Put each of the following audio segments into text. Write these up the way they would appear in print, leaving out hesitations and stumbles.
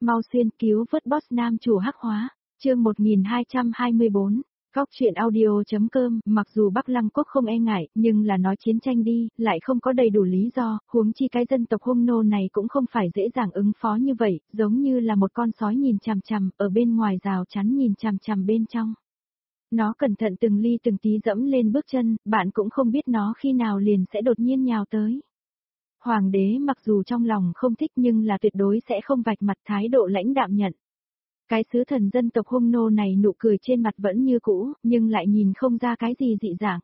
mau xuyên cứu vớt boss nam chủ hắc hóa, chương 1224. Góc truyện audio.com. Mặc dù Bắc Lăng Quốc không e ngại, nhưng là nói chiến tranh đi, lại không có đầy đủ lý do, huống chi cái dân tộc hung nô này cũng không phải dễ dàng ứng phó như vậy, giống như là một con sói nhìn chằm chằm, ở bên ngoài rào chắn nhìn chằm chằm bên trong. Nó cẩn thận từng ly từng tí dẫm lên bước chân, bạn cũng không biết nó khi nào liền sẽ đột nhiên nhào tới. Hoàng đế mặc dù trong lòng không thích nhưng là tuyệt đối sẽ không vạch mặt, thái độ lãnh đạm nhận. Cái sứ thần dân tộc hung nô này nụ cười trên mặt vẫn như cũ, nhưng lại nhìn không ra cái gì dị dạng.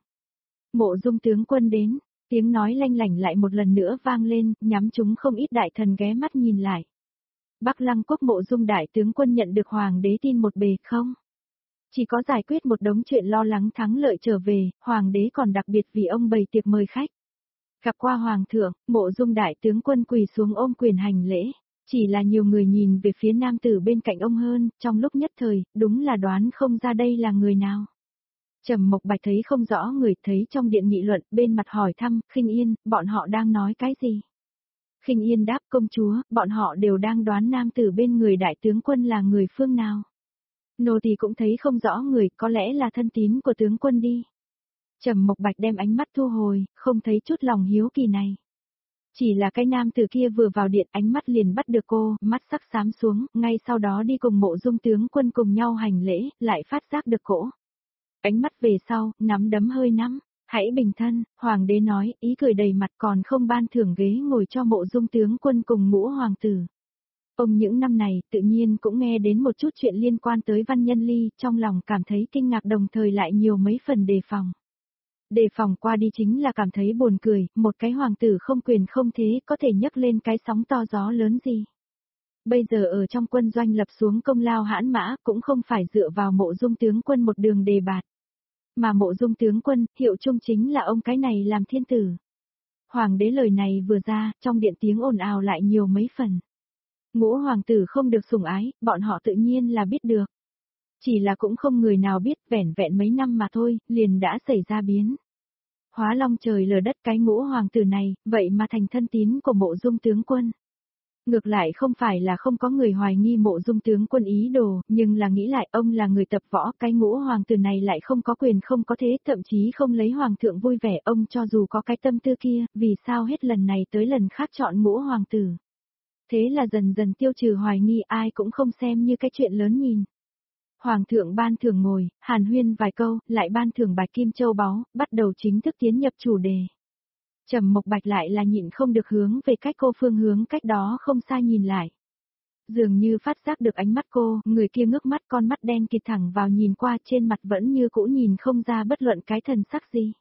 Mộ Dung tướng quân đến, tiếng nói lanh lảnh lại một lần nữa vang lên, nhắm chúng không ít đại thần ghé mắt nhìn lại. Bắc Lăng Quốc Mộ Dung đại tướng quân nhận được hoàng đế tin một bề không? Chỉ có giải quyết một đống chuyện lo lắng thắng lợi trở về, hoàng đế còn đặc biệt vì ông bày tiệc mời khách. Gặp qua hoàng thượng, Mộ Dung đại tướng quân quỳ xuống ôm quyền hành lễ. Chỉ là nhiều người nhìn về phía nam tử bên cạnh ông hơn, trong lúc nhất thời, đúng là đoán không ra đây là người nào. Trầm Mộc Bạch thấy không rõ người, thấy trong điện nghị luận, bên mặt hỏi thăm, Khinh Yên, bọn họ đang nói cái gì? Khinh Yên đáp, công chúa, bọn họ đều đang đoán nam tử bên người đại tướng quân là người phương nào. Nô tỳ cũng thấy không rõ người, có lẽ là thân tín của tướng quân đi. Trầm Mộc Bạch đem ánh mắt thu hồi, không thấy chút lòng hiếu kỳ này. Chỉ là cái nam tử kia vừa vào điện, ánh mắt liền bắt được cô, mắt sắc xám xuống, ngay sau đó đi cùng Mộ Dung tướng quân cùng nhau hành lễ, lại phát giác được cỗ. Ánh mắt về sau, nắm đấm hơi nắm, hãy bình thân, hoàng đế nói, ý cười đầy mặt, còn không ban thưởng ghế ngồi cho Mộ Dung tướng quân cùng ngũ hoàng tử. Ông những năm này, tự nhiên cũng nghe đến một chút chuyện liên quan tới Văn Nhân Ly, trong lòng cảm thấy kinh ngạc đồng thời lại nhiều mấy phần đề phòng. Đề phòng qua đi chính là cảm thấy buồn cười, một cái hoàng tử không quyền không thế có thể nhấc lên cái sóng to gió lớn gì. Bây giờ ở trong quân doanh lập xuống công lao hãn mã cũng không phải dựa vào Mộ Dung tướng quân một đường đề bạt. Mà Mộ Dung tướng quân, hiệu chung chính là ông cái này làm thiên tử. Hoàng đế lời này vừa ra, trong điện tiếng ồn ào lại nhiều mấy phần. Ngũ hoàng tử không được sủng ái, bọn họ tự nhiên là biết được. Chỉ là cũng không người nào biết, vẻn vẹn mấy năm mà thôi, liền đã xảy ra biến. Hóa long trời lở đất, cái ngũ hoàng tử này, vậy mà thành thân tín của Mộ Dung tướng quân. Ngược lại không phải là không có người hoài nghi Mộ Dung tướng quân ý đồ, nhưng là nghĩ lại ông là người tập võ, cái ngũ hoàng tử này lại không có quyền không có thế, thậm chí không lấy hoàng thượng vui vẻ, ông cho dù có cái tâm tư kia, vì sao hết lần này tới lần khác chọn ngũ hoàng tử. Thế là dần dần tiêu trừ hoài nghi, ai cũng không xem như cái chuyện lớn nhìn. Hoàng thượng ban thưởng ngồi, hàn huyên vài câu, lại ban thưởng bạch kim châu báu, bắt đầu chính thức tiến nhập chủ đề. Trầm Mộc Bạch lại là nhịn không được hướng về cách cô phương hướng cách đó không xa nhìn lại. Dường như phát giác được ánh mắt cô, người kia ngước mắt, con mắt đen kịt thẳng vào nhìn qua, trên mặt vẫn như cũ nhìn không ra bất luận cái thần sắc gì.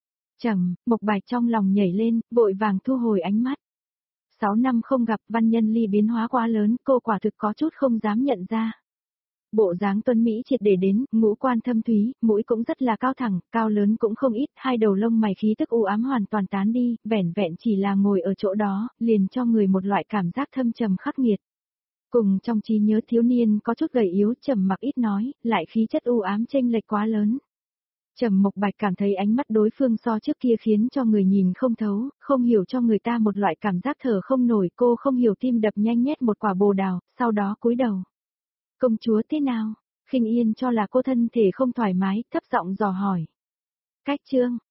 Trầm Mộc Bạch trong lòng nhảy lên, vội vàng thu hồi ánh mắt. 6 năm không gặp, Văn Nhân Ly biến hóa quá lớn, cô quả thực có chút không dám nhận ra. Bộ dáng tuấn Mỹ triệt để đến, ngũ quan thâm thúy, mũi cũng rất là cao thẳng, cao lớn cũng không ít, hai đầu lông mày khí tức u ám hoàn toàn tán đi, vẻn vẹn chỉ là ngồi ở chỗ đó, liền cho người một loại cảm giác thâm trầm khắc nghiệt. Cùng trong trí nhớ thiếu niên có chút gầy yếu, trầm mặc ít nói, lại khí chất u ám chênh lệch quá lớn. Trầm Mộc Bạch cảm thấy ánh mắt đối phương so trước kia khiến cho người nhìn không thấu, không hiểu cho người ta một loại cảm giác thở không nổi, cô không hiểu tim đập nhanh nhét một quả bồ đào, sau đó cúi đầu. Công chúa thế nào? Khinh Yên cho là cô thân thể không thoải mái, thấp giọng dò hỏi. Cách chương,